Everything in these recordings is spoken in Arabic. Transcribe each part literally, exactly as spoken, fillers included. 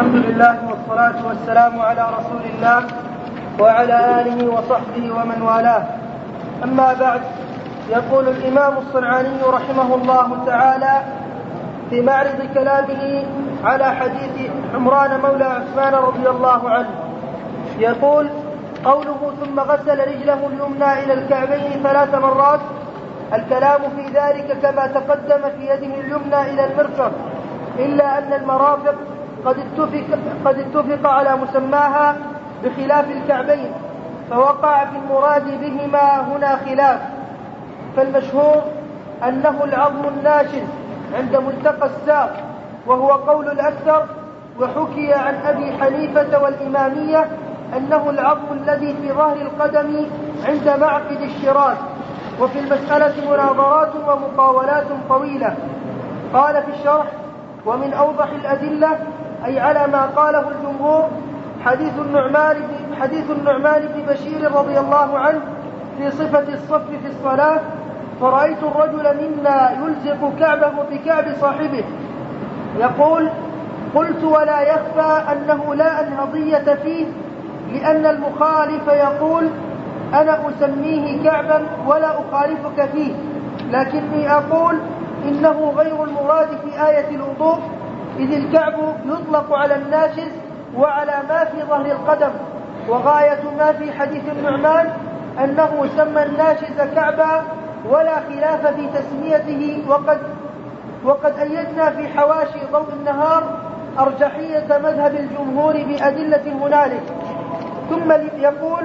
الحمد لله والصلاة والسلام على رسول الله وعلى آله وصحبه ومن والاه. أما بعد، يقول الإمام الصنعاني رحمه الله تعالى في معرض كلامه على حديث عمران مولى عثمان رضي الله عنه، يقول: قوله ثم غسل رجله اليمنى إلى الكعبين ثلاث مرات، الكلام في ذلك كما تقدم في يده اليمنى إلى المرفق، إلا أن المرافق قد اتفق, قد اتفق على مسماها بخلاف الكعبين، فوقع في المراد بهما هنا خلاف. فالمشهور أنه العظم الناشز عند ملتقى الساق، وهو قول الأكثر. وحكي عن أبي حنيفة والإمامية أنه العظم الذي في ظهر القدم عند معقد الشراك. وفي المسألة مناظرات ومقاولات طويلة. قال في الشرح: ومن أوضح الأدلة أي على ما قاله الجمهور حديث النعمان حديث النعمان بن بشير رضي الله عنه في صفة الصف في الصلاة: فرأيت الرجل منا يلزق كعبه بكعب صاحبه، يقول: قلت ولا يخفى أنه لا أنهضية فيه، لأن المخالف يقول: أنا أسميه كعبا ولا أخالفك فيه، لكني أقول إنه غير المراد في آية الوضوء، إذ الكعب يطلق على الناشز وعلى ما في ظهر القدم، وغاية ما في حديث النعمان أنه سمى الناشز كعبا، ولا خلاف في تسميته. وقد, وقد أيدنا في حواشي ضوء النهار أرجحية مذهب الجمهور بأدلة هنالك. ثم يقول: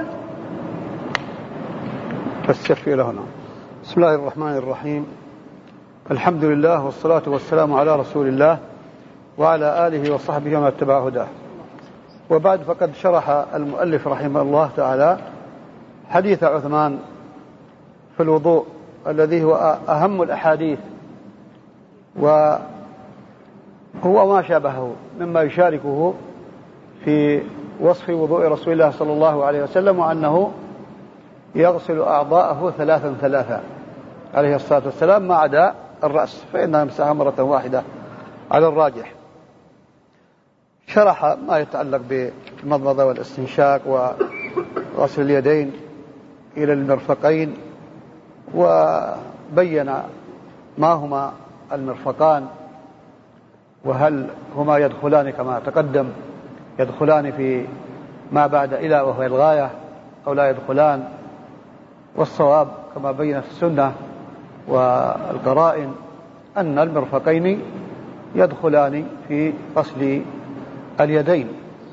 فالسفي لهنا. بسم الله الرحمن الرحيم. الحمد لله والصلاة والسلام على رسول الله وعلى آله وصحبه ومن اتبع هداه. وبعد، فقد شرح المؤلف رحمه الله تعالى حديث عثمان في الوضوء، الذي هو أهم الأحاديث، وهو ما شابهه مما يشاركه في وصف وضوء رسول الله صلى الله عليه وسلم، وأنه يغسل أعضاءه ثلاثا ثلاثا عليه الصلاة والسلام ما عدا الرأس، فإنها يمسحها مرة واحدة على الراجح. شرح ما يتعلق بالمضمضة والاستنشاق وغسل اليدين إلى المرفقين، وبين ما هما المرفقان، وهل هما يدخلان كما تقدم يدخلان في ما بعد إلى وهو الغاية أو لا يدخلان. والصواب كما بين في السنة والقرائن أن المرفقين يدخلان في غسل اليدين،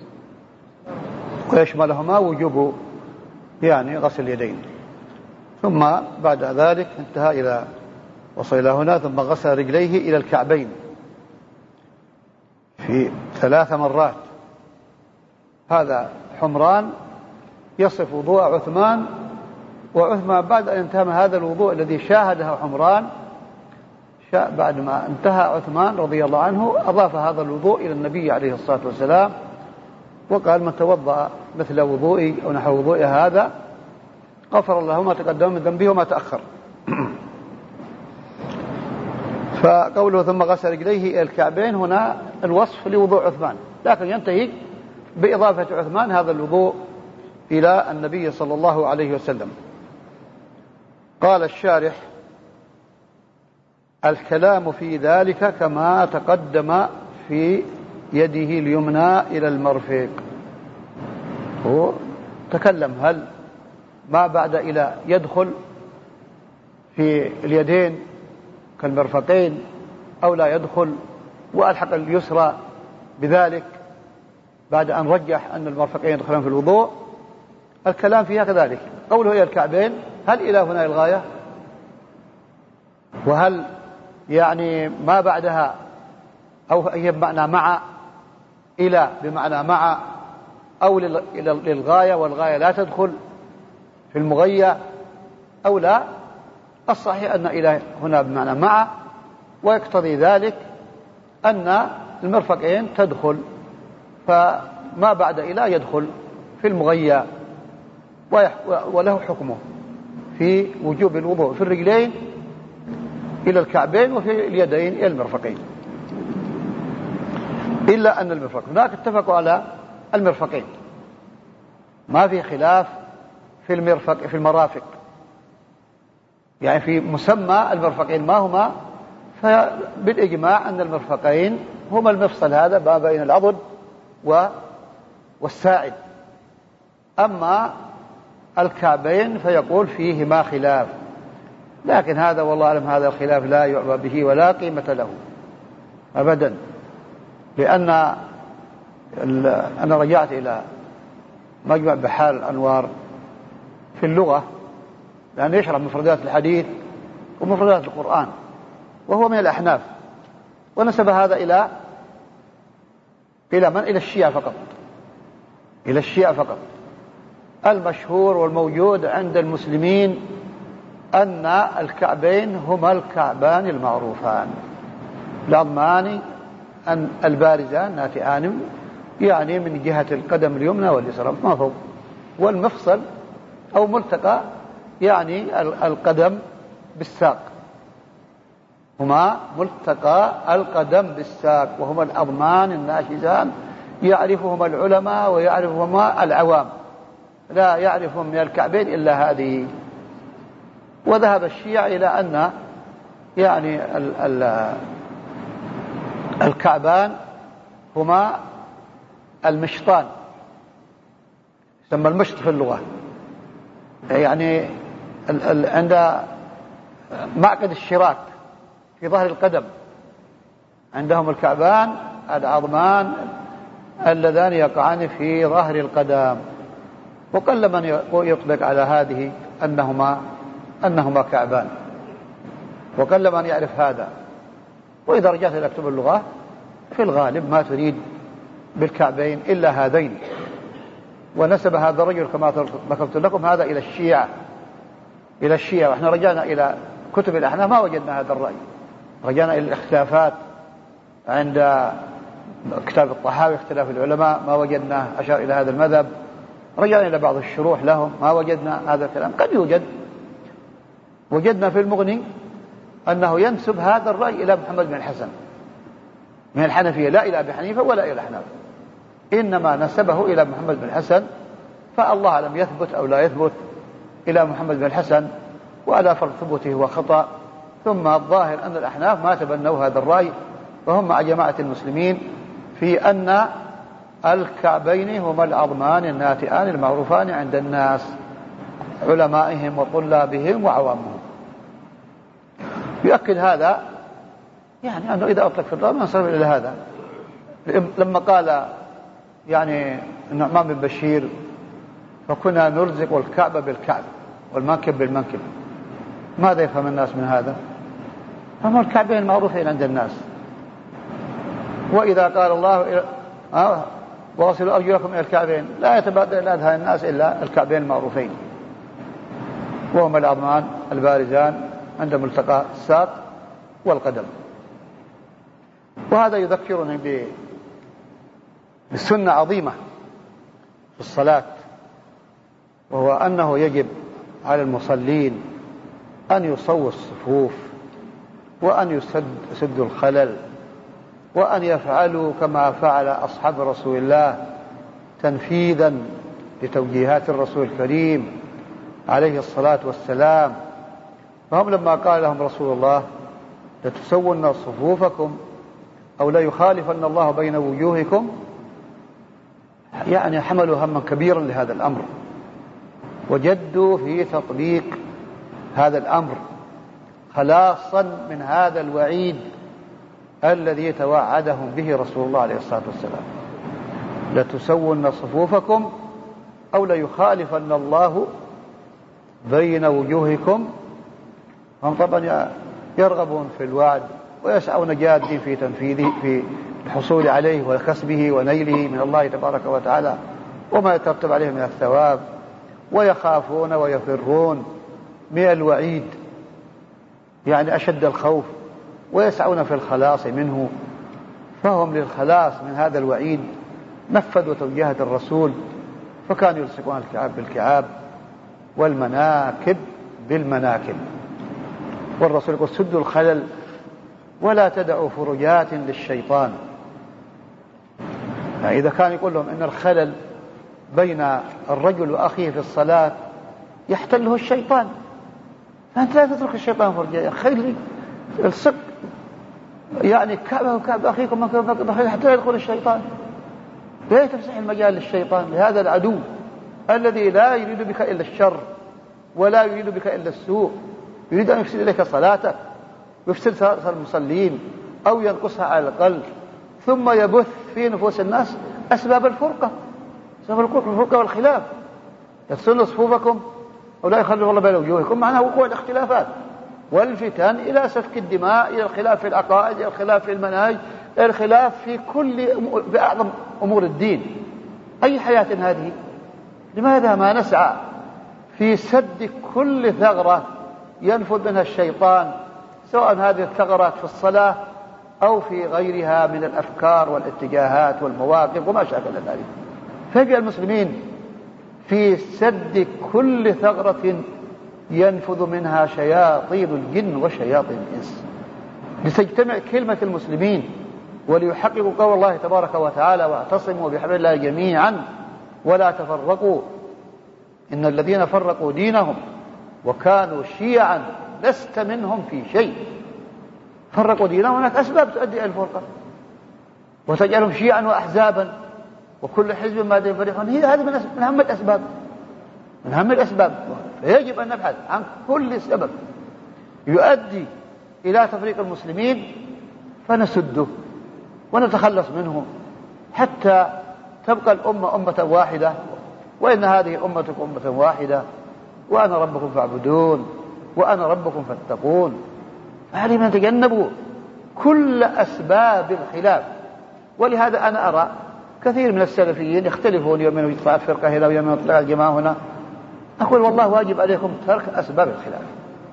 ويشملهما وجوب يعني غسل اليدين. ثم بعد ذلك انتهى إلى وصل إلى هنا: ثم غسل رجليه إلى الكعبين في ثلاث مرات. هذا حمران يصف وضوء عثمان، وعثمان بعد أن انتهى من هذا الوضوء الذي شاهده حمران، بعد ما انتهى عثمان رضي الله عنه أضاف هذا الوضوء إلى النبي عليه الصلاة والسلام، وقال: من توضأ مثل وضوئي أو نحو وضوئي هذا غفر الله ما تقدم من ذنبه وما تأخر. فقوله ثم غسل رجليه إلى الكعبين هنا الوصف لوضوء عثمان، لكن ينتهي بإضافة عثمان هذا الوضوء إلى النبي صلى الله عليه وسلم. قال الشارح: الكلام في ذلك كما تقدم في يده اليمنى إلى المرفق. هو تكلم هل ما بعد إلى يدخل في اليدين كالمرفقين أو لا يدخل، وألحق اليسرى بذلك بعد أن رجح أن المرفقين يدخلون في الوضوء. الكلام فيها كذلك. قوله إلى الكعبين، هل إلى هنا الغاية؟ وهل يعني ما بعدها أو هي بمعنى مع، إلى بمعنى مع، أو للغاية والغاية لا تدخل في المغية أو لا؟ الصحيح أن إلى هنا بمعنى مع، ويقتضي ذلك أن المرفقين تدخل، فما بعد إلى يدخل في المغية، وله حكمه في وجوب الوضوء في الرجلين إلى الكعبين وفي اليدين إلى المرفقين. إلا أن المرفق، هناك اتفقوا على المرفقين، ما في خلاف في المرفق في المرافق، يعني في مسمى المرفقين ما هما، فبالإجماع أن المرفقين هما المفصل هذا ما بين العضد والساعد. أما الكعبين فيقول فيهما خلاف، لكن هذا والله أعلم هذا الخلاف لا يعبى به ولا قيمة له أبدا، لأن أنا رجعت إلى مجمع بحار الأنوار في اللغة، لأنه يشرح مفردات الحديث ومفردات القرآن، وهو من الأحناف، ونسب هذا إلى إلى من؟ إلى الشيعة فقط، إلى الشيعة فقط. المشهور والموجود عند المسلمين أن الكعبين هما الكعبان المعروفان العظمان البارزان ناتئان، يعني من جهة القدم اليمنى واليسرى ما فوق، والمفصل أو ملتقى يعني القدم بالساق، هما ملتقى القدم بالساق، وهما الأضمان الناشزان يعرفهما العلماء ويعرفهما العوام، لا يعرفهم من الكعبين إلا هذه. وذهب الشيعة إلى أن يعني ال ال الكعبان هما المشطان، يسمى المشط في اللغة، يعني ال ال عند معقد الشراك في ظهر القدم عندهم الكعبان العظمان اللذان يقعان في ظهر القدم، وقل من يطلق على هذه أنهما أنهما كعبان، وقل من يعرف هذا. وإذا رجعت إلى كتب اللغة في الغالب ما تريد بالكعبين إلا هذين، ونسب هذا الرجل كما ذكرت لكم هذا إلى الشيعة إلى الشيعة وإحنا رجعنا إلى كتب الأحناف ما وجدنا هذا الرأي، رجعنا إلى الاختلافات عند كتاب الطحاوي اختلاف العلماء ما وجدنا أشار إلى هذا المذهب، رجعنا إلى بعض الشروح لهم ما وجدنا هذا الكلام. قد يوجد، وجدنا في المغني أنه ينسب هذا الرأي إلى محمد بن الحسن من الحنفية، لا إلى أبي حنيفة ولا إلى الأحناف، إنما نسبه إلى محمد بن الحسن، فالله لم يثبت أو لا يثبت إلى محمد بن الحسن، وعلى فرض ثبوته هو خطأ. ثم الظاهر أن الأحناف ما تبنوا هذا الرأي، وهم مع جماعة المسلمين في أن الكعبين هما العظمان الناتئان المعروفان عند الناس علمائهم وطلابهم وعوامهم. يؤكد هذا يعني أنه إذا أطلق في الرأي ينصرف إلى هذا. لما قال يعني النعمان بن بشير فكنا نرزق الكعبة بالكعب والمنكب بالمنكب، ماذا يفهم الناس من هذا؟ هم الكعبين المعروفين عند الناس. وإذا قال الله آه وغسلوا أرجلكم إلى الكعبين، لا يتبادر إلى أذهان الناس إلا الكعبين المعروفين، وهما العظمان البارزان عند ملتقى الساق والقدم. وهذا يذكرني بسنة عظيمة في الصلاة، وهو أنه يجب على المصلين أن يصووا الصفوف، وأن يسد يسدوا الخلل، وأن يفعلوا كما فعل أصحاب رسول الله تنفيذا لتوجيهات الرسول الكريم عليه الصلاة والسلام. فهم لما قال لهم رسول الله لتسون صفوفكم أو لا يخالفن الله بين وجوهكم، يعني حملوا هما كبيرا لهذا الأمر، وجدوا في تطبيق هذا الأمر خلاصا من هذا الوعيد الذي توعدهم به رسول الله عليه الصلاة والسلام، لتسون صفوفكم أو ليخالفن الله بين وجوهكم. هم طبعا يرغبون في الوعد ويسعون جادين في تنفيذه في الحصول عليه وكسبه ونيله من الله تبارك وتعالى وما يترتب عليه من الثواب، ويخافون ويفرون من الوعيد يعني أشد الخوف، ويسعون في الخلاص منه. فهم للخلاص من هذا الوعيد نفذوا توجيهات الرسول، فكانوا يلصقون الكعاب بالكعاب والمناكب بالمناكب. والرسول يقول سدوا الخلل ولا تدعوا فرجات للشيطان، يعني إذا كان يقول لهم إن الخلل بين الرجل وأخيه في الصلاة يحتله الشيطان، فأنت لا تترك الشيطان فرجة، خلي الصق يعني كعبه وكعب أخيكم حتى لا يدخل الشيطان، لا تفسح المجال للشيطان، لهذا العدو الذي لا يريد بك إلا الشر ولا يريد بك إلا السوء، يريد أن يفسد لك صلاتك ويفسد صلاة المصلين أو ينقصها على الأقل، ثم يبث في نفوس الناس أسباب الفرقة، أسباب الفرقة والخلاف، يفصلوا صفوفكم ولا يخلوا الله بين وجوهكم، معناها وقوع الاختلافات والفتن إلى سفك الدماء، إلى الخلاف في العقائد، إلى الخلاف في المناهج، إلى الخلاف في كل في أعظم أمور الدين. أي حياة هذه؟ لماذا ما نسعى في سد كل ثغرة ينفذ منها الشيطان، سواء هذه الثغرات في الصلاة أو في غيرها من الأفكار والاتجاهات والمواقف وما شابه ذلك. فيجب المسلمين في سد كل ثغرة ينفذ منها شياطين الجن وشياطين الإنس، لتجتمع كلمة المسلمين وليحققوا قول الله تبارك وتعالى: واعتصموا بحبل الله جميعا ولا تفرقوا إن الذين فرقوا دينهم وكانوا شيعا لست منهم في شيء. فرقوا دينهم، هناك أسباب تؤدي إلى الفرقة وتجعلهم شيعا وأحزابا وكل حزب ما يفرحون، هي هذه من أهم الأسباب، من أهم الأسباب. فيجب أن نبحث عن كل سبب يؤدي إلى تفريق المسلمين فنسده ونتخلص منه حتى تبقى الأمة أمة واحدة، وإن هذه أمتكم أمة واحدة وأنا ربكم فاعبدون وأنا ربكم فاتقون. فعلينا نتجنبوا كل أسباب الخلاف. ولهذا أنا أرى كثير من السلفيين يختلفون، يوم يطلع فرقة هنا ويوم يطلع الجماعة هنا. أقول والله واجب عليكم ترك أسباب الخلاف.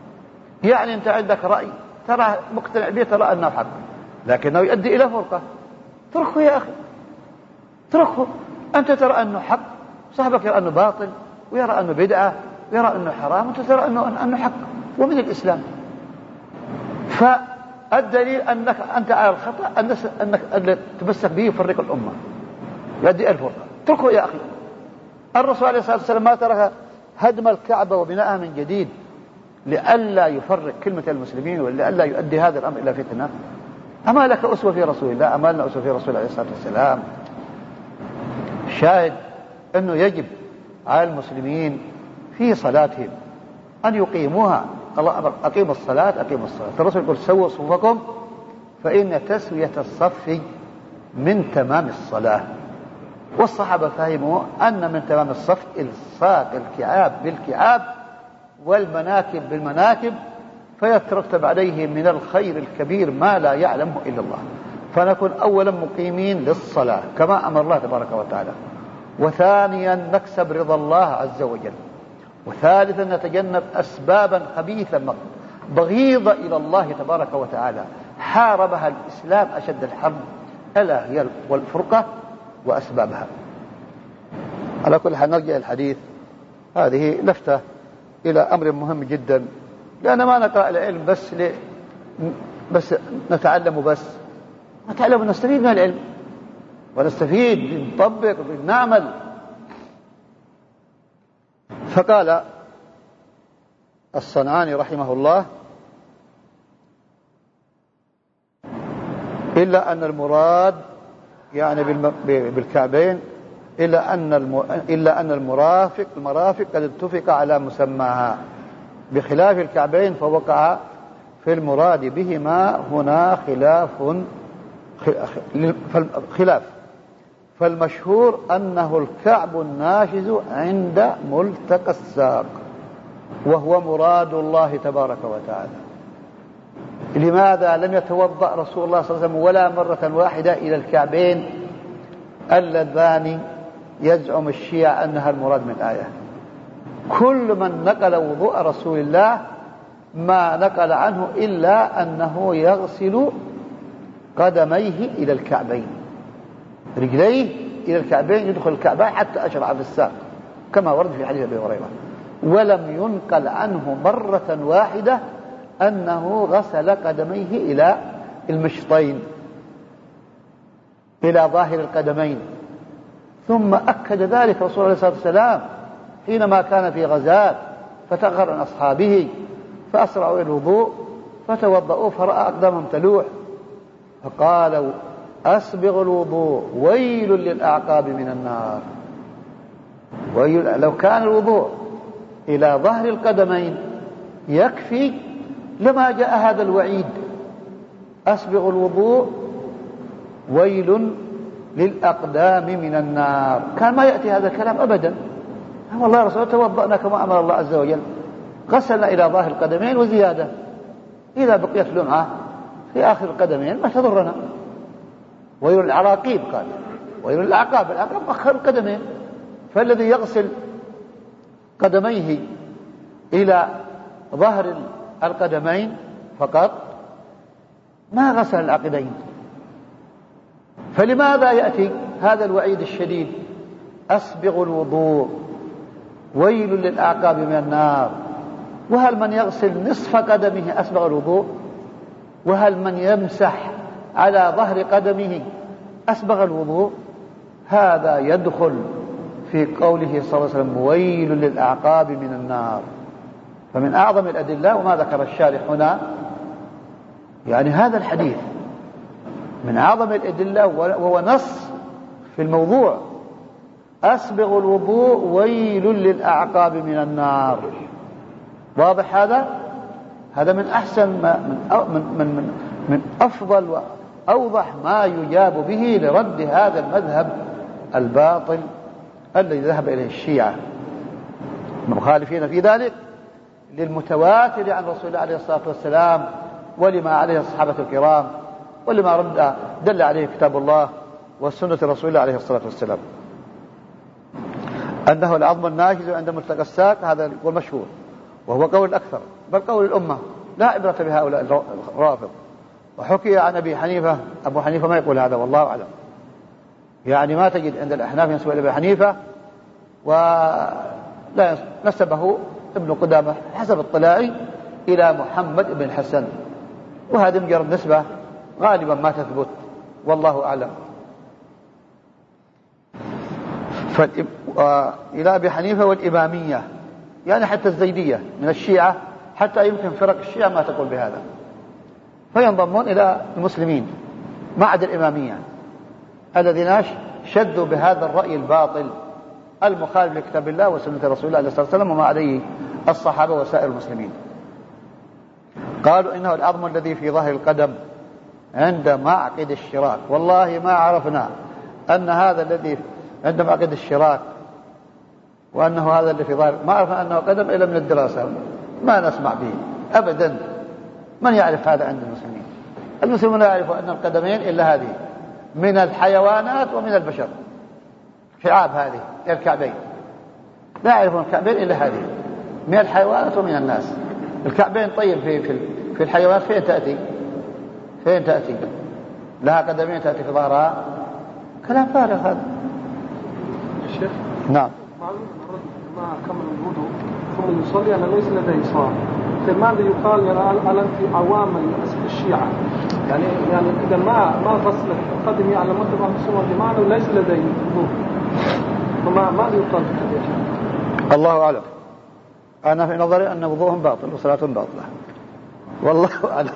يعني أنت عندك رأي ترى مقتنع به، ترى أنه حق لكنه يؤدي إلى فرقة، تركه يا أخي، تركه. أنت ترى أنه حق، صاحبك يرى أنه باطل ويرى أنه بدعة ويرى أنه حرام، أنت ترى أنه, أنه حق ومن الإسلام. فالدليل أنك أنت على الخطأ أنك, أنك تمسك به يفرق الأمة، يؤدي إلى الفرقة، تركه يا أخي. الرسول عليه الصلاة والسلام ما ترك هدم الكعبة وبناءها من جديد لئلا يفرق كلمة المسلمين ولئلا يؤدي هذا الأمر إلى فتنة. أما لك أسوة في رسول الله، أما لنا أسوة في رسول الله عليه الصلاة والسلام. شاهد أنه يجب على المسلمين في صلاتهم أن يقيموها. الله أمر: أقيموا الصلاة أقيموا الصلاة. الرسول يقول: سووا صفوفكم فإن تسوية الصف من تمام الصلاة. والصحابة فهموا أن من تمام الصف إلصاق الكعاب بالكعاب والمناكب بالمناكب، فيترتب عليه من الخير الكبير ما لا يعلمه إلا الله. فنكون أولا مقيمين للصلاة كما أمر الله تبارك وتعالى، وثانيا نكسب رضا الله عز وجل، وثالثا نتجنب أسبابا خبيثة بغيضة إلى الله تبارك وتعالى حاربها الإسلام أشد الحرب، ألا هي والفرقة وأسبابها. على كل حال نرجع الحديث، هذه لفتة إلى أمر مهم جدا، لأن ما نقرأ العلم بس ل... بس نتعلم بس نتعلم ونستفيد من العلم، ونستفيد نطبق نعمل. فقال الصنعاني رحمه الله: إلا أن المراد يعني بالكعبين إلا أن الم... إلا أن المرافق المرافق قد اتفق على مسماها، بخلاف الكعبين فوقع في المراد بهما هنا خلاف خلاف فالمشهور أنه الكعب الناشز عند ملتقى الساق، وهو مراد الله تبارك وتعالى. لماذا لم يتوضأ رسول الله صلى الله عليه وسلم ولا مرة واحدة إلى الكعبين اللذان يزعم الشيعة أنها المراد من الآية؟ كل من نقل وضوء رسول الله ما نقل عنه إلا أنه يغسل قدميه إلى الكعبين، رجليه إلى الكعبين، يدخل الكعبين حتى أشرع في الساق كما ورد في حديث أبي هريرة، ولم ينقل عنه مرة واحدة أنه غسل قدميه إلى المشطين، إلى ظاهر القدمين، ثم أكد ذلك رسول الله عليه الصلاة والسلام حينما كان في غزاة فتأخر عن أصحابه فأسرعوا إلى الوضوء فتوضؤوا فرأى أقدامهم تلوح فقالوا أسبغ الوضوء ويل للأعقاب من النار. ويل لو كان الوضوء إلى ظهر القدمين يكفي لما جاء هذا الوعيد أسبغ الوضوء ويل للأقدام من النار. كان ما يأتي هذا الكلام أبدا. والله رسول الله توضأنا كما أمر الله عز وجل غسلنا إلى ظاهر القدمين وزيادة إذا بقيت لمعة في آخر القدمين ما تضرنا. ويل العراقيب قال ويل الأعقاب. الأعقاب أخر القدمين. فالذي يغسل قدميه إلى ظهر القدمين فقط ما غسل العقدين. فلماذا يأتي هذا الوعيد الشديد أسبغ الوضوء ويل للأعقاب من النار؟ وهل من يغسل نصف قدمه أسبغ الوضوء؟ وهل من يمسح على ظهر قدمه أسبغ الوضوء؟ هذا يدخل في قوله صلى الله عليه وسلم ويل للأعقاب من النار. فمن أعظم الأدلة وما ذكر الشارح هنا يعني هذا الحديث من أعظم الأدلة وهو نص في الموضوع أسبغ الوضوء ويل للأعقاب من النار. واضح هذا؟ هذا من أحسن ما من من من, من أفضل وأوضح ما يجاب به لرد هذا المذهب الباطل الذي ذهب إليه الشيعة المخالفين في ذلك للمتواتر عن رسول الله عليه الصلاة والسلام ولما عليه الصحابة الكرام ولما رد دل عليه كتاب الله وسنة رسول الله عليه الصلاة والسلام أنه العظم الناجز عند ملتقى الساق. هذا هو المشهور وهو قول الأكثر بل قول الأمة لا عبرة بهؤلاء الرافض. وحكي عن أبي حنيفة أبو حنيفة ما يقول هذا والله أعلم. يعني ما تجد عند الأحناف ينسب إلى أبي حنيفة ولا نسبه ابن قدامة حسب اطلاعي إلى محمد بن الحسن وهذه مجرد نسبة غالبا ما تثبت والله أعلم. إلى أبي حنيفة والإمامية يعني حتى الزيدية من الشيعة حتى يمكن فرق الشيعة ما تقول بهذا فينضمون إلى المسلمين ما عدا الإمامية الذين شدوا بهذا الرأي الباطل المخالف لكتاب الله وسنة رسول الله صلى الله عليه وسلم وما عليه الصحابة وسائر المسلمين. قالوا إنه العظم الذي في ظهر القدم عند معقد الشراك. والله ما عرفنا أن هذا الذي عند معقد الشراك وأنه هذا اللي في ظهر ما عرفنا أنه قدم إلا من الدراسة ما نسمع به أبدا. من يعرف هذا عند المسلمين؟ المسلمون لا يعرفوا أن القدمين إلا هذه من الحيوانات ومن البشر شعاب هذه الكعبين لا يعرفون الكعبين إلا هذه من الحيوانات ومن الناس. الكعبين طيب في في في الحيوانات فين تأتي فين تأتي لها قدمين تأتي في ظهرها كلام فارغ هذا. شيخ نعم معلوم الرجل ما كمل الوضوء ثم يصلي أنا ليس لديه صلاة. فماذا يقال على أنت عوام الشيعة يعني يعني إذا ما ما غسل قدمي على مذهب أهل السنة والجماعة ليس لديه وضوء فما ماذا يقال؟ الله أعلم. أنا في نظري أن وضوءهم باطل وصلاتهم باطلة والله أعلم.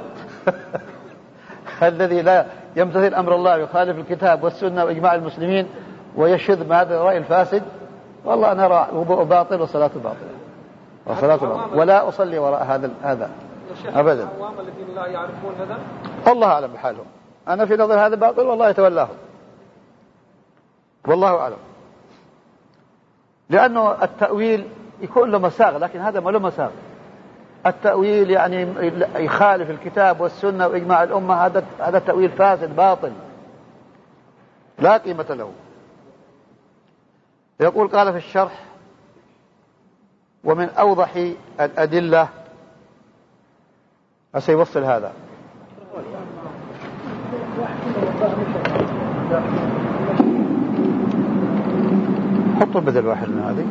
الذي لا يمتثل أمر الله يخالف الكتاب والسنة وإجماع المسلمين ويشذ بهذا الرأي الفاسد والله أنا أرى وضوء باطل وصلاته باطلة وصلاته باطلة ولا أصلي وراء هذا هذا أبدا. العوام الذين لا يعرفون هذا الله أعلم بحالهم. أنا في نظر هذا باطل والله يتولاهم والله أعلم. لأنه التأويل يكون له مساغ لكن هذا ما له مساغ. التأويل يعني يخالف الكتاب والسنة وإجماع الأمة هذا هذا تأويل فاسد باطل لا قيمة له. يقول قال في الشرح ومن أوضح الأدلة سيوصل هذا حطوا بدل واحد من هذه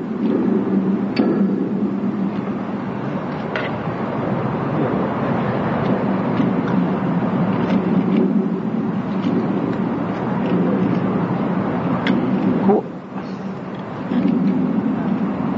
هو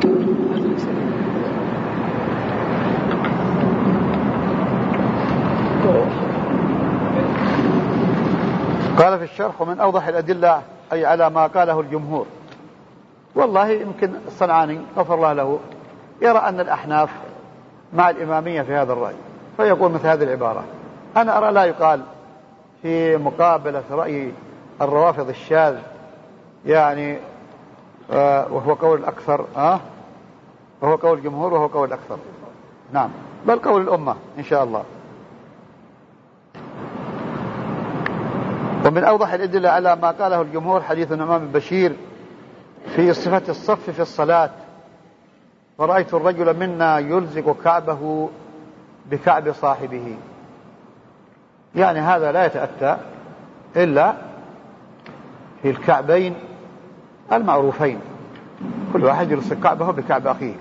قال في الشرح: ومن أوضح الأدلة أي على ما قاله الجمهور. والله يمكن الصنعاني غفر الله له يرى أن الأحناف مع الإمامية في هذا الرأي، فيقول مثل هذه العبارة. أنا أرى لا يقال في مقابلة رأي الروافض الشاذ يعني آه وهو قول الأكثر آه وهو قول الجمهور وهو قول الأكثر، نعم، بل قول الأمة إن شاء الله. ومن أوضح الأدلة على ما قاله الجمهور حديث النعمان بن بشير في صفة الصف في الصلاة: ورأيت الرجل منا يلزق كعبه بكعب صاحبه. يعني هذا لا يتأتى إلا في الكعبين المعروفين، كل واحد يلصق كعبه بكعب أخيه.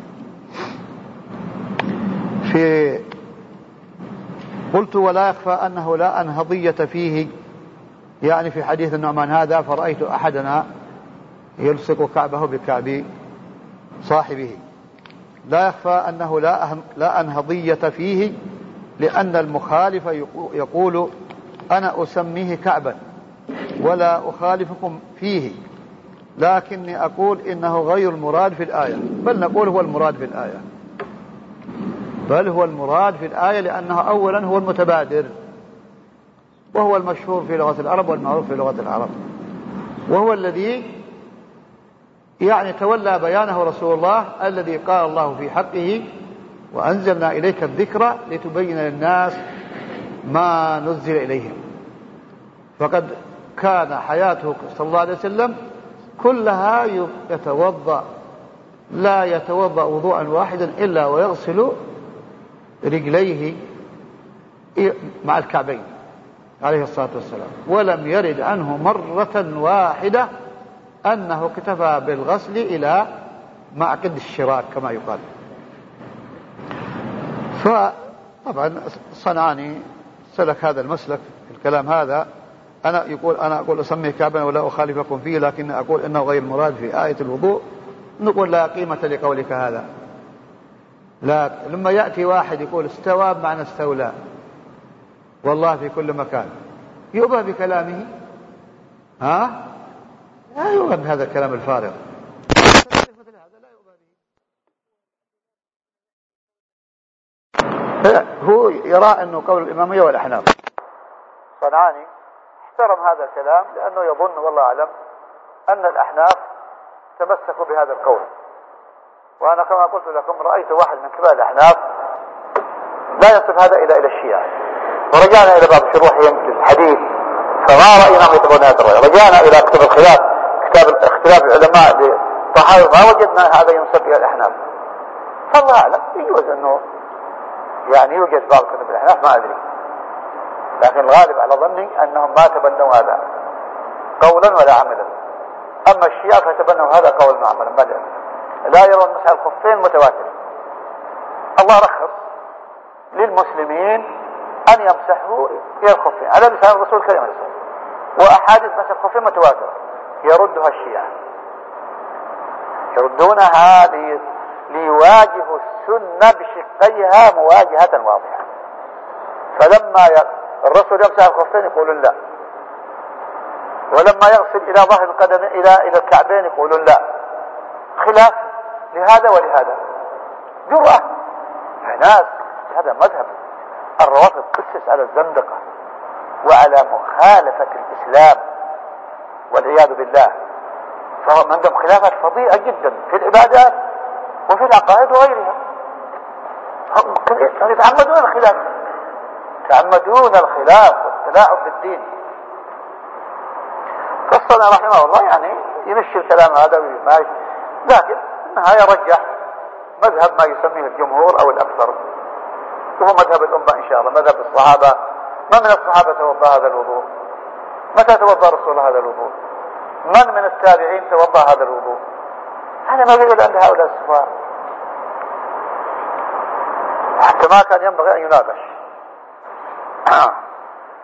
في قلت: ولا يخفى أنه لا أنهضية فيه، يعني في حديث النعمان هذا: فرأيت أحدنا يلصق كعبه بكعب صاحبه. لا يخفى أنه لا لا أنهضية فيه، لأن المخالف يقول: أنا أسميه كعبا ولا أخالفكم فيه، لكني أقول إنه غير المراد في الآية. بل نقول هو المراد في الآية، بل هو المراد في الآية، لأنه أولا هو المتبادر، وهو المشهور في لغة العرب والمعروف في لغة العرب، وهو الذي يعني تولى بيانه رسول الله، الذي قال الله في حقه: وأنزلنا إليك الذكر لتبين للناس ما نزل إليهم. فقد كان حياته صلى الله عليه وسلم كلها يتوضأ، لا يتوضأ وضوءا واحدا إلا ويغسل رجليه مع الكعبين عليه الصلاة والسلام، ولم يرد عنه مرة واحدة أنه اكتفى بالغسل إلى معقد الشراك كما يقال. فطبعا الصنعاني سلك هذا المسلك في الكلام هذا. أنا يقول أنا أقول أسميه كعبا ولا أخالفكم فيه، لكن أقول إنه غير مراد في آية الوضوء. نقول لا قيمة لقولك هذا. لا، لما يأتي واحد يقول استوى بمعنى استولى، والله في كل مكان، يؤبى بكلامه؟ ها؟ لا يؤبى بهذا الكلام الفارغ. هو يرى أنه قول الإمامية والأحناف. صنعاني احترم هذا الكلام لأنه يظن والله أعلم أن الأحناف تمسكوا بهذا القول. وأنا كما قلت لكم رأيت واحد من كبار الأحناف لا يصف هذا إلى إلى الشيعة. ورجعنا إلى بعض شروحهم للحديث فما رأينا يتبعون هذا الرأي. رجعنا إلى كتاب الخلاف، كتاب اختلاف العلماء للطحاوي، ما وجدنا هذا ينسب إلى الأحناف. فالله أعلم، يجوز أنه يعني يوجد بعض كتب الأحناف ما أدري، لكن الغالب على ظني أنهم ما تبنوا هذا قولا ولا عملا. أما الشيعة فتبنوا هذا قولا وعملا، لا يرون مسح الخفين متواتر. الله رخص للمسلمين أن يمسحوا إلى الخفين على لسان الرسول الكريم عليه الصلاة والسلام، وأحاديث مسح الخفين متواترة يردها الشيعة، يردونها لي... ليواجهوا السنة بشقيها مواجهة واضحة. فلما ي... الرسول يمسح الخفين يقولون لا، ولما يغسل إلى ظهر القدم إلى إلى الكعبين يقولون لا. خلاف لهذا ولهذا، جرأة ناس. هذا مذهب الروافض قسس على الزندقة وعلى مخالفة الإسلام والعياذ بالله. فهم عندهم خلافات فظيعة جدا في العبادات وفي العقائد وغيرها. هم يتعمدون الخلاف، يتعمدون الخلاف والتلاعب بالدين. فالصنع رحمه الله يعني يمشي الكلام هذا ويماشي، لكن النهاية رجح مذهب ما يسميه الجمهور أو الأكثر، وهو مذهب الأمة إن شاء الله، مذهب الصحابة. ما من الصحابة توضأ هذا الوضوء؟ متى توضأ رسول الله هذا الوضوء؟ من من التابعين توضأ هذا الوضوء؟ هذا ما يوجد عند هؤلاء السفهاء، حتى ما كان ينبغي أن يناقش.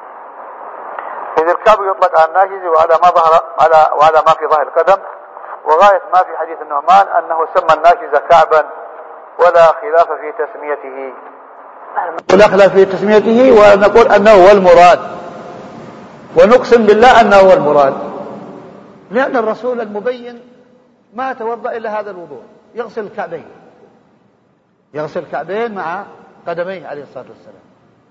إذ الكعب يطلق على الناجز وعلى ما ظهر على وعلى ما في ظهر القدم، وغاية ما في حديث النعمان أنه سمى الناشز كعبا ولا خلاف في تسميته، ولا خلاف في تسميته، ونقول أنه هو المراد، ونقسم بالله أنه هو المراد، لأن الرسول المبين ما توضأ إلا هذا الوضوء، يغسل الكعبين، يغسل الكعبين مع قدميه عليه الصلاة والسلام.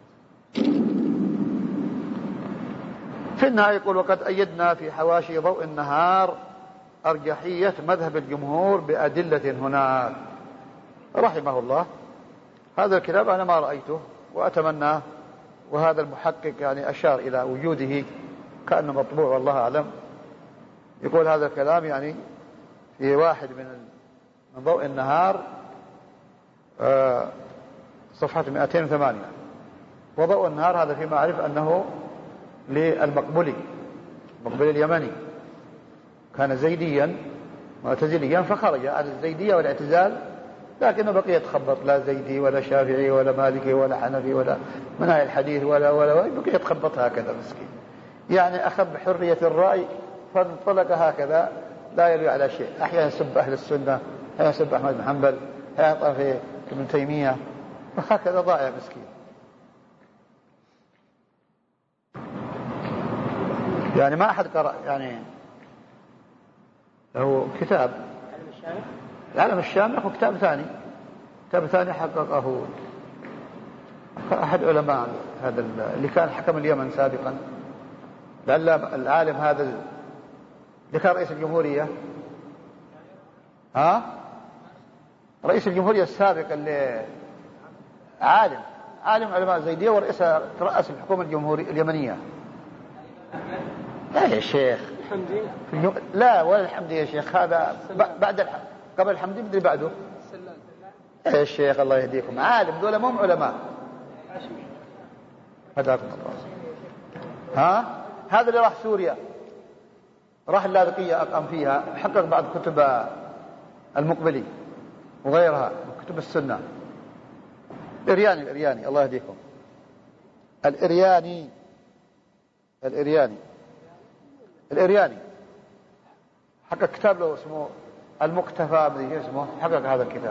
في النهاية يقول: وقد أيدنا في حواشي ضوء النهار أرجحية مذهب الجمهور بأدلة هناك. رحمه الله. هذا الكتاب أنا ما رأيته وأتمناه، وهذا المحقق يعني أشار إلى وجوده كأنه مطبوع والله أعلم. يقول هذا الكلام يعني في واحد من من ضوء النهار صفحة مئتين وثمانية. وضوء النهار هذا فيما أعرف أنه للمقبولي، المقبولي اليمني، كان زيديا معتزليا فخرج عن الزيدية والاعتزال، لكنه بقي يتخبط، لا زيدي ولا شافعي ولا مالكي ولا حنفي ولا منهج الحديث ولا ولا بقي يتخبط هكذا مسكين، يعني أخذ بحرية الرأي فانطلق هكذا لا يلوي على شيء، أحيانا يسب أهل السنة، أحيانا يسب أحمد بن حنبل، أحيانا في ابن تيمية، وهكذا ضائع مسكين. يعني ما أحد قرأ يعني له كتاب العالم الشامخ، وكتاب ثاني كتاب ثاني حققه أحد علماء هذا اللي كان حكم اليمن سابقا، العالم هذا اللي كان رئيس الجمهورية، ها رئيس الجمهورية السابق اللي عالم عالم علماء زيدية ورئيس رأس الحكومة الجمهورية اليمنية. لا يا شيخ الحمدي، لا ولا الحمدي يا شيخ، هذا بعد الح... قبل الحمدي بدري بعده يا شيخ الله يهديكم، عالم دول مو علماء. هداكم الله. ها هذا اللي راح سوريا، راح اللاذقية أقام فيها، حقق بعض كتب المقبلي وغيرها من كتب السنة. الإرياني الإرياني الله يهديكم، الإرياني الإرياني الإرياني حقق كتاب له اسمه المكتفى بدي اسمه، حقق هذا الكتاب،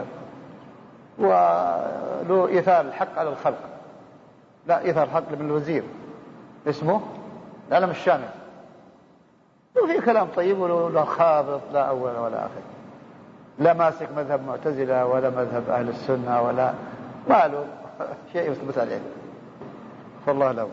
وله إيثار الحق على الخلق، لا إيثار الحق لابن الوزير اسمه العالم الشامل، وفي كلام طيب، ولا خابط لا أول ولا آخر، لا ماسك مذهب معتزلة ولا مذهب أهل السنة ولا ما له شيء يثبت عليه، فالله له.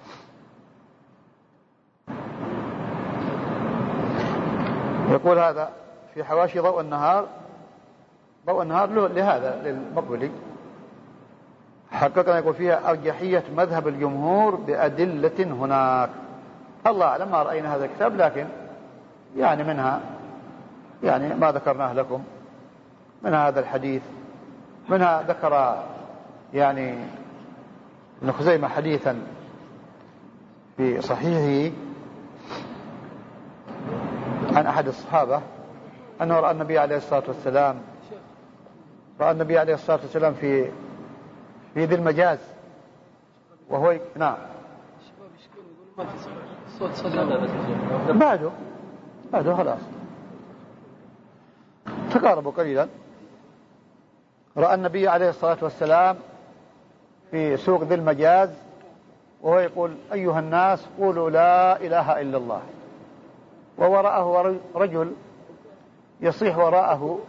يقول هذا في حواشي ضوء النهار، ضوء النهار له لهذا للمقبلي حققنا، يقول فيها أرجحية مذهب الجمهور بأدلة هناك. الله أعلم ما رأينا هذا الكتاب، لكن يعني منها يعني ما ذكرناه لكم، منها هذا الحديث، منها ذكر يعني ابن خزيمة حديثا في صحيحه عن أحد الصحابة أنه رأى النبي عليه الصلاة والسلام رأى النبي عليه الصلاة والسلام في في ذي المجاز وهو ي... نعم بعده بعده خلاص تقاربوا قليلا. رأى النبي عليه الصلاة والسلام في سوق ذي المجاز وهو يقول: أيها الناس قولوا لا إله إلا الله، ووراءه رجل يصيح وراءه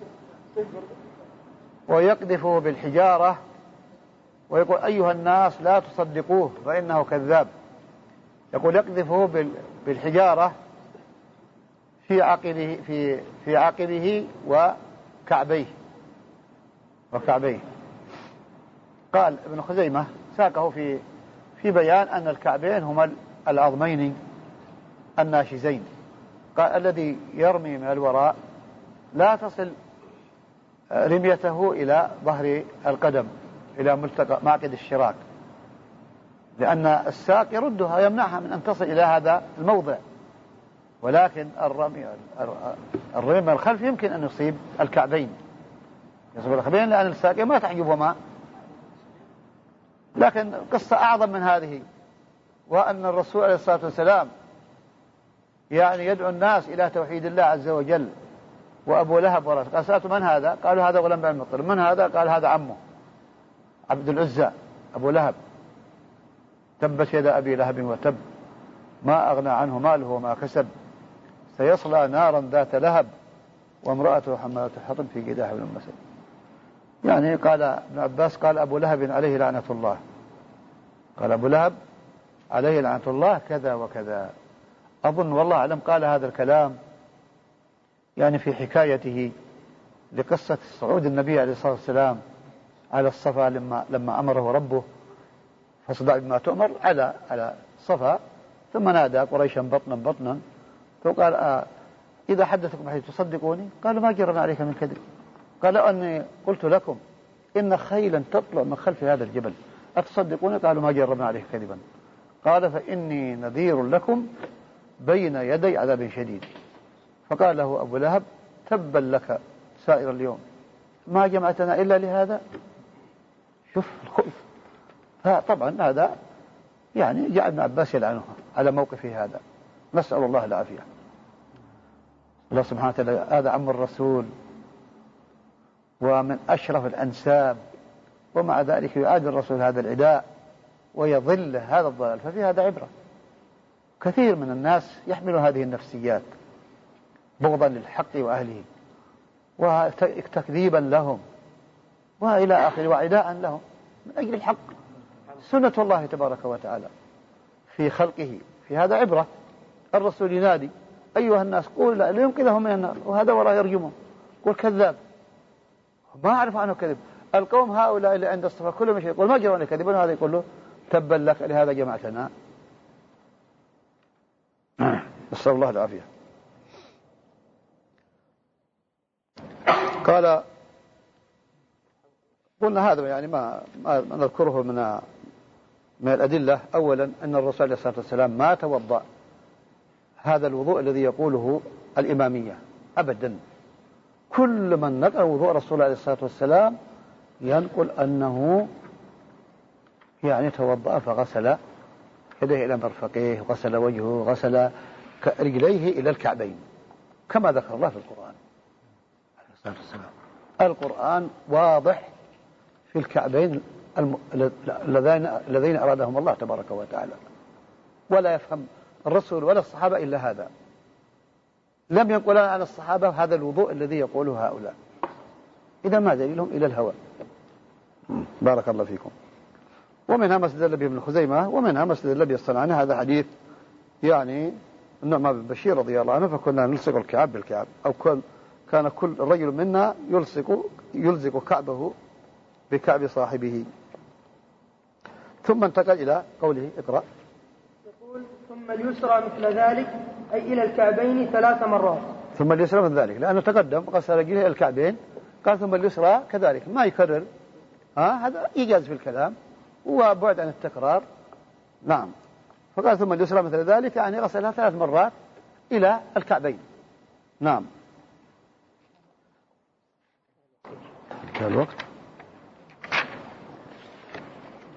ويقذفه بالحجارة ويقول: أيها الناس لا تصدقوه فإنه كذاب. يقول يقذفه بالحجارة في عقله في في عقله وكعبيه وكعبيه. قال ابن خزيمة ساقه في في بيان أن الكعبين هما العظمين الناشزين. قال: الذي يرمي من الوراء لا تصل رميته إلى ظهر القدم إلى ملتقى معقد الشراك، لأن الساق يردها يمنعها من أن تصل إلى هذا الموضع، ولكن الرمي الرمي من الخلف يمكن أن يصيب الكعبين، يصيب الكعبين لأن الساق ما تحجبهما. لكن قصة أعظم من هذه، وأن الرسول عليه الصلاة والسلام يعني يدعو الناس إلى توحيد الله عز وجل وأبو لهب وراء. قال سألت من هذا؟ قالوا هذا غلام بن المطلب. من هذا؟ قال هذا عمه عبد العزى أبو لهب. تبت يد أبي لهب وتب ما أغنى عنه ماله وما كسب سيصلى نارا ذات لهب وامرأته حمالة الحطب في جيدها حبل من مسد. يعني قال ابن عباس قال أبو لهب عليه لعنة الله، قال أبو لهب عليه لعنة الله كذا وكذا. أظن والله أعلم قال هذا الكلام يعني في حكايته لقصة صعود النبي عليه الصلاة والسلام على الصفا لما, لما أمره ربه فاصدع بما تؤمر على على الصفا، ثم نادى قريشا بطنا بطنا فقال آه إذا حدثكم بحديث تصدقوني؟ قالوا ما جرنا عليك من كذب. قال أني قلت لكم إن خيلا تطلع من خلف هذا الجبل أتصدقوني؟ قالوا ما جربنا عليك كذبا. قال فإني نذير لكم بين يدي عذاب شديد. فقال له أبو لهب تبا لك سائر اليوم ما جمعتنا إلا لهذا. شوف الخلف. فطبعا هذا يعني جاء ابن عباس يلعنه على موقفه هذا، نسأل الله العافية. الله سبحانه وتعالى هذا عم الرسول ومن أشرف الأنساب، ومع ذلك يعادي الرسول هذا العداء ويضل هذا الضلال. ففي هذا عبرة. كثير من الناس يحمل هذه النفسيات بغضا للحق وأهله وتكذيبا لهم وإلى آخره وعداء لهم من أجل الحق. سنة الله تبارك وتعالى في خلقه في هذا عبرة. الرسول ينادي أيها الناس قول لا يمكن لهم من النار، وهذا وراء يرجمه قول كذاب ما أعرف عنه كذب. القوم هؤلاء اللي عند الصفا كلهم مش يقول ما جرى كذب، وهذا يقول له تبا لك لهذا جمعتنا. نسأل الله العافية. قال قلنا هذا يعني ما, ما نذكره من من الأدلة. أولا أن الرسول عليه الصلاة والسلام ما توضأ هذا الوضوء الذي يقوله الإمامية أبدا. كل من نقل وضوء الرسول عليه الصلاة والسلام ينقل أنه يعني توضأ فغسل يديه إلى مرفقيه، غسل وجهه، غسل رجليه إلى الكعبين كما ذكر الله في القرآن عليه الصلاة والسلام. القرآن واضح في الكعبين الذين الذين أرادهم الله تبارك وتعالى، ولا يفهم الرسول ولا الصحابة إلا هذا. لم ينقل عن الصحابة هذا الوضوء الذي يقوله هؤلاء. إذا ما دليلهم إلى الهوى. بارك الله فيكم. ومنها ما استدل به ابن خزيمة، ومنها ما استدل به الصنعاني. هذا حديث يعني النعمان بن بشير رضي الله عنه فكنا نلصق الكعب بالكعب، أو كل كان كل رجل منا يلصق يلزق كعبه بكعب صاحبه. ثم انتقل إلى قوله اقرأ. يقول ثم اليسرى مثل ذلك أي إلى الكعبين ثلاث مرات. ثم اليسرى مثل ذلك لأنه تقدم غسل رجله إلى الكعبين، قال ثم اليسرى كذلك ما يكرر. ها هذا إيجاز في الكلام وبعد عن التكرار. نعم. فقال ثم اليسرى مثل ذلك يعني غسلها ثلاث مرات إلى الكعبين. نعم. الوقت